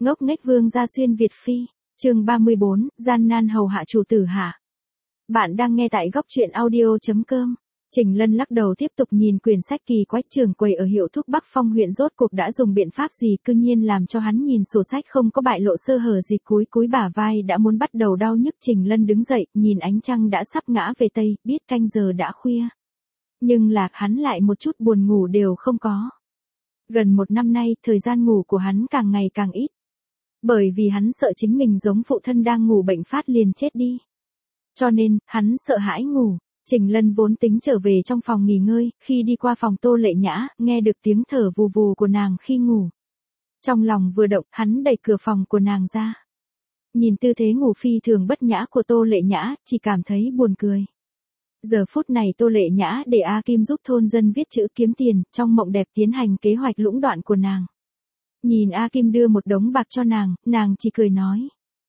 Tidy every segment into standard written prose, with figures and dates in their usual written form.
Ngốc nghếch vương gia xuyên Việt phi, chương 34, gian nan hầu hạ chủ tử hạ. Bạn đang nghe tại góc truyện audio.com. Trình Lân lắc đầu tiếp tục nhìn quyển sách kỳ quái trường quầy ở hiệu thuốc Bắc Phong huyện rốt cuộc đã dùng biện pháp gì cư nhiên làm cho hắn nhìn sổ sách không có bại lộ sơ hở gì cúi bả vai đã muốn bắt đầu đau nhức. Trình Lân đứng dậy, nhìn ánh trăng đã sắp ngã về tây, biết canh giờ đã khuya. Nhưng là hắn lại một chút buồn ngủ đều không có. Gần một năm nay, thời gian ngủ của hắn càng ngày càng ít. Bởi vì hắn sợ chính mình giống phụ thân đang ngủ bệnh phát liền chết đi. Cho nên, hắn sợ hãi ngủ. Trình Lân vốn tính trở về trong phòng nghỉ ngơi, khi đi qua phòng Tô Lệ Nhã, nghe được tiếng thở vù vù của nàng khi ngủ. Trong lòng vừa động, hắn đẩy cửa phòng của nàng ra. Nhìn tư thế ngủ phi thường bất nhã của Tô Lệ Nhã, chỉ cảm thấy buồn cười. Giờ phút này Tô Lệ Nhã để A Kim giúp thôn dân viết chữ kiếm tiền, trong mộng đẹp tiến hành kế hoạch lũng đoạn của nàng. Nhìn A Kim đưa một đống bạc cho nàng chỉ cười nói.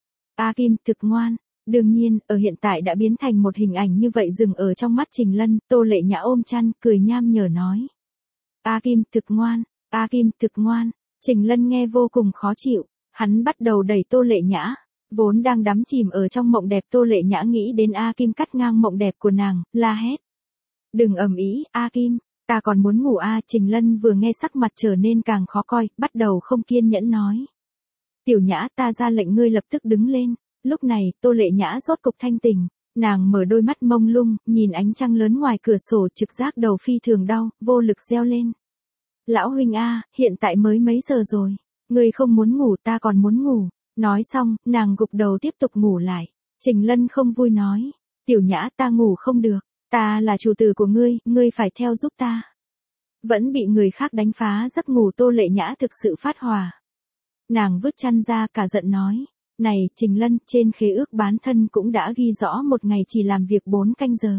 A Kim thực ngoan. Đương nhiên, ở hiện tại đã biến thành một hình ảnh như vậy dừng ở trong mắt Trình Lân, Tô Lệ Nhã ôm chăn, cười nham nhở nói. A Kim thực ngoan, A Kim thực ngoan. Trình Lân nghe vô cùng khó chịu, hắn bắt đầu đẩy Tô Lệ Nhã. Vốn đang đắm chìm ở trong mộng đẹp Tô Lệ Nhã nghĩ đến A Kim cắt ngang mộng đẹp của nàng, la hét. Đừng ầm ĩ, A Kim, ta còn muốn ngủ a. Trình Lân vừa nghe sắc mặt trở nên càng khó coi, bắt đầu không kiên nhẫn nói. Tiểu Nhã, ta ra lệnh ngươi lập tức đứng lên. Lúc này, Tô Lệ Nhã rốt cục thanh tỉnh, nàng mở đôi mắt mông lung, nhìn ánh trăng lớn ngoài cửa sổ trực giác đầu phi thường đau, vô lực reo lên. Lão huynh a, hiện tại mới mấy giờ rồi, ngươi không muốn ngủ ta còn muốn ngủ. Nói xong, nàng gục đầu tiếp tục ngủ lại. Trình Lân không vui nói, Tiểu Nhã ta ngủ không được, ta là chủ tử của ngươi phải theo giúp ta. Vẫn bị người khác đánh phá giấc ngủ Tô Lệ Nhã thực sự phát hỏa. Nàng vứt chăn ra cả giận nói. Này, Trình Lân, trên khế ước bán thân cũng đã ghi rõ một ngày chỉ làm việc 4 canh giờ.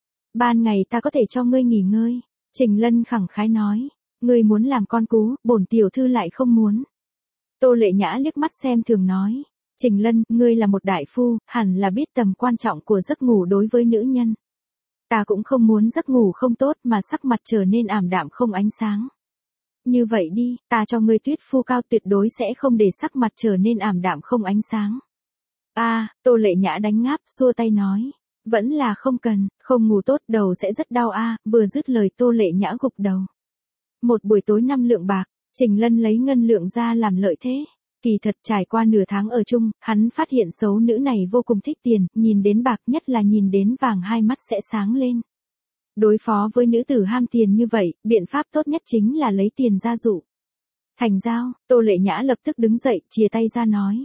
Ban ngày ta có thể cho ngươi nghỉ ngơi. Trình Lân khẳng khái nói, ngươi muốn làm con cú, bổn tiểu thư lại không muốn. Tô Lệ Nhã liếc mắt xem thường nói, Trình Lân, ngươi là một đại phu, hẳn là biết tầm quan trọng của giấc ngủ đối với nữ nhân. Ta cũng không muốn giấc ngủ không tốt mà sắc mặt trở nên ảm đạm không ánh sáng. Như vậy đi, ta cho ngươi Tuyết Phu Cao tuyệt đối sẽ không để sắc mặt trở nên ảm đạm không ánh sáng. Tô Lệ Nhã đánh ngáp, xua tay nói. Vẫn là không cần, không ngủ tốt đầu sẽ rất đau vừa dứt lời Tô Lệ Nhã gục đầu. Một buổi tối 5 lượng bạc, Trình Lân lấy ngân lượng ra làm lợi thế. Kỳ thật trải qua nửa tháng ở chung, hắn phát hiện xấu nữ này vô cùng thích tiền, nhìn đến bạc nhất là nhìn đến vàng hai mắt sẽ sáng lên. Đối phó với nữ tử ham tiền như vậy, biện pháp tốt nhất chính là lấy tiền ra dụ. Thành giao, Tô Lệ Nhã lập tức đứng dậy, chìa tay ra nói.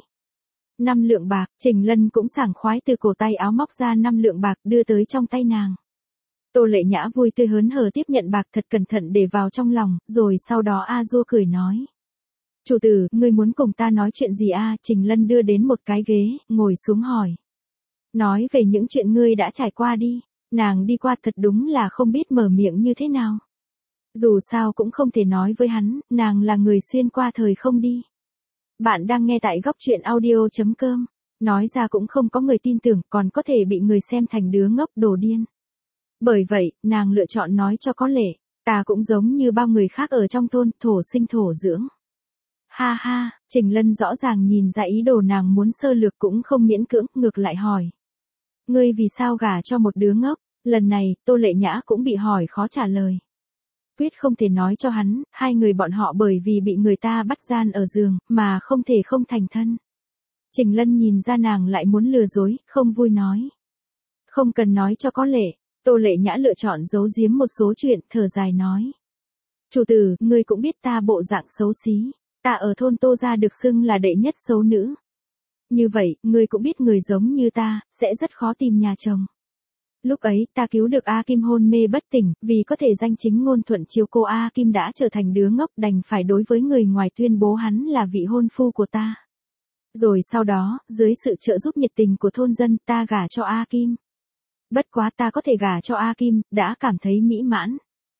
5 lượng bạc, Trình Lân cũng sảng khoái từ cổ tay áo móc ra 5 lượng bạc đưa tới trong tay nàng. Tô Lệ Nhã vui tươi hớn hở tiếp nhận bạc thật cẩn thận để vào trong lòng, rồi sau đó Dua cười nói. Chủ tử, ngươi muốn cùng ta nói chuyện gì Trình Lân đưa đến một cái ghế, ngồi xuống hỏi. Nói về những chuyện ngươi đã trải qua đi. Nàng đi qua thật đúng là không biết mở miệng như thế nào. Dù sao cũng không thể nói với hắn, nàng là người xuyên qua thời không đi. Bạn đang nghe tại góc truyện audio.com. Nói ra cũng không có người tin tưởng, còn có thể bị người xem thành đứa ngốc đồ điên. Bởi vậy, nàng lựa chọn nói cho có lệ, ta cũng giống như bao người khác ở trong thôn, thổ sinh thổ dưỡng. Ha ha, Trình Lân rõ ràng nhìn ra ý đồ nàng muốn sơ lược cũng không miễn cưỡng, ngược lại hỏi. Ngươi vì sao gả cho một đứa ngốc? Lần này, Tô Lệ Nhã cũng bị hỏi khó trả lời. Quyết không thể nói cho hắn, hai người bọn họ bởi vì bị người ta bắt gian ở giường, mà không thể không thành thân. Trình Lân nhìn ra nàng lại muốn lừa dối, không vui nói. Không cần nói cho có lệ, Tô Lệ Nhã lựa chọn giấu giếm một số chuyện, thở dài nói. Chủ tử, ngươi cũng biết ta bộ dạng xấu xí, ta ở thôn Tô gia được xưng là đệ nhất xấu nữ. Như vậy, ngươi cũng biết người giống như ta, sẽ rất khó tìm nhà chồng. Lúc ấy, ta cứu được A Kim hôn mê bất tỉnh, vì có thể danh chính ngôn thuận chiếu cô A Kim đã trở thành đứa ngốc đành phải đối với người ngoài tuyên bố hắn là vị hôn phu của ta. Rồi sau đó, dưới sự trợ giúp nhiệt tình của thôn dân, ta gả cho A Kim. Bất quá ta có thể gả cho A Kim, đã cảm thấy mỹ mãn.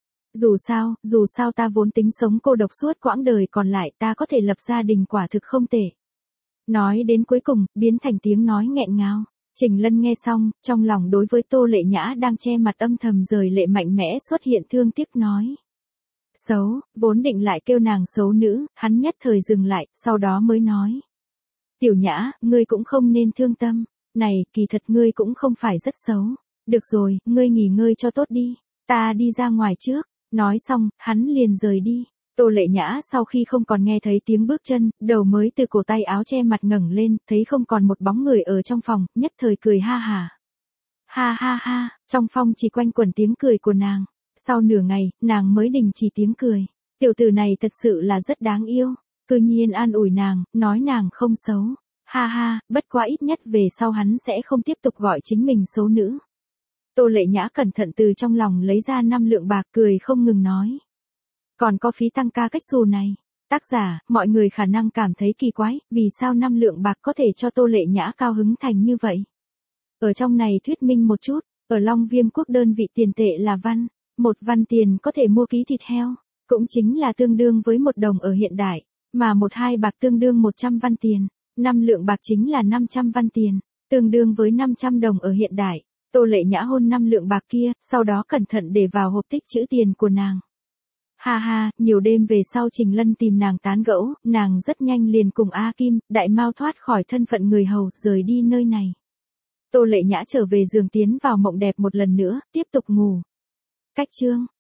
Dù sao ta vốn tính sống cô độc suốt quãng đời còn lại ta có thể lập gia đình quả thực không tệ. Nói đến cuối cùng, biến thành tiếng nói nghẹn ngào. Trình Lân nghe xong, trong lòng đối với Tô Lệ Nhã đang che mặt âm thầm rời lệ mạnh mẽ xuất hiện thương tiếc nói. Xấu, vốn định lại kêu nàng xấu nữ, hắn nhất thời dừng lại, sau đó mới nói. Tiểu Nhã, ngươi cũng không nên thương tâm, này, kỳ thật ngươi cũng không phải rất xấu. Được rồi, ngươi nghỉ ngơi cho tốt đi, ta đi ra ngoài trước. Nói xong, hắn liền rời đi. Tô Lệ Nhã sau khi không còn nghe thấy tiếng bước chân, đầu mới từ cổ tay áo che mặt ngẩng lên, thấy không còn một bóng người ở trong phòng, nhất thời cười ha hả. Ha ha ha, trong phòng chỉ quanh quẩn tiếng cười của nàng. Sau nửa ngày, nàng mới đình chỉ tiếng cười. Tiểu tử này thật sự là rất đáng yêu. Cư nhiên an ủi nàng, nói nàng không xấu. Ha ha, bất quá ít nhất về sau hắn sẽ không tiếp tục gọi chính mình xấu nữ. Tô Lệ Nhã cẩn thận từ trong lòng lấy ra 5 lượng bạc, cười không ngừng nói. Còn có phí tăng ca cách xù này. Tác giả, mọi người khả năng cảm thấy kỳ quái, vì sao 5 lượng bạc có thể cho Tô Lệ Nhã cao hứng thành như vậy. Ở trong này thuyết minh một chút, ở Long Viêm quốc đơn vị tiền tệ là văn, 1 văn tiền có thể mua ký thịt heo, cũng chính là tương đương với 1 đồng ở hiện đại, mà 1-2 bạc tương đương 100 văn tiền, 5 lượng bạc chính là 500 văn tiền, tương đương với 500 đồng ở hiện đại. Tô Lệ Nhã hôn 5 lượng bạc kia, sau đó cẩn thận để vào hộp tích trữ tiền của nàng. Ha ha, nhiều đêm về sau Trình Lân tìm nàng tán gẫu, nàng rất nhanh liền cùng A Kim, Đại Mao thoát khỏi thân phận người hầu, rời đi nơi này. Tô Lệ Nhã trở về giường tiến vào mộng đẹp một lần nữa, tiếp tục ngủ. Cách chương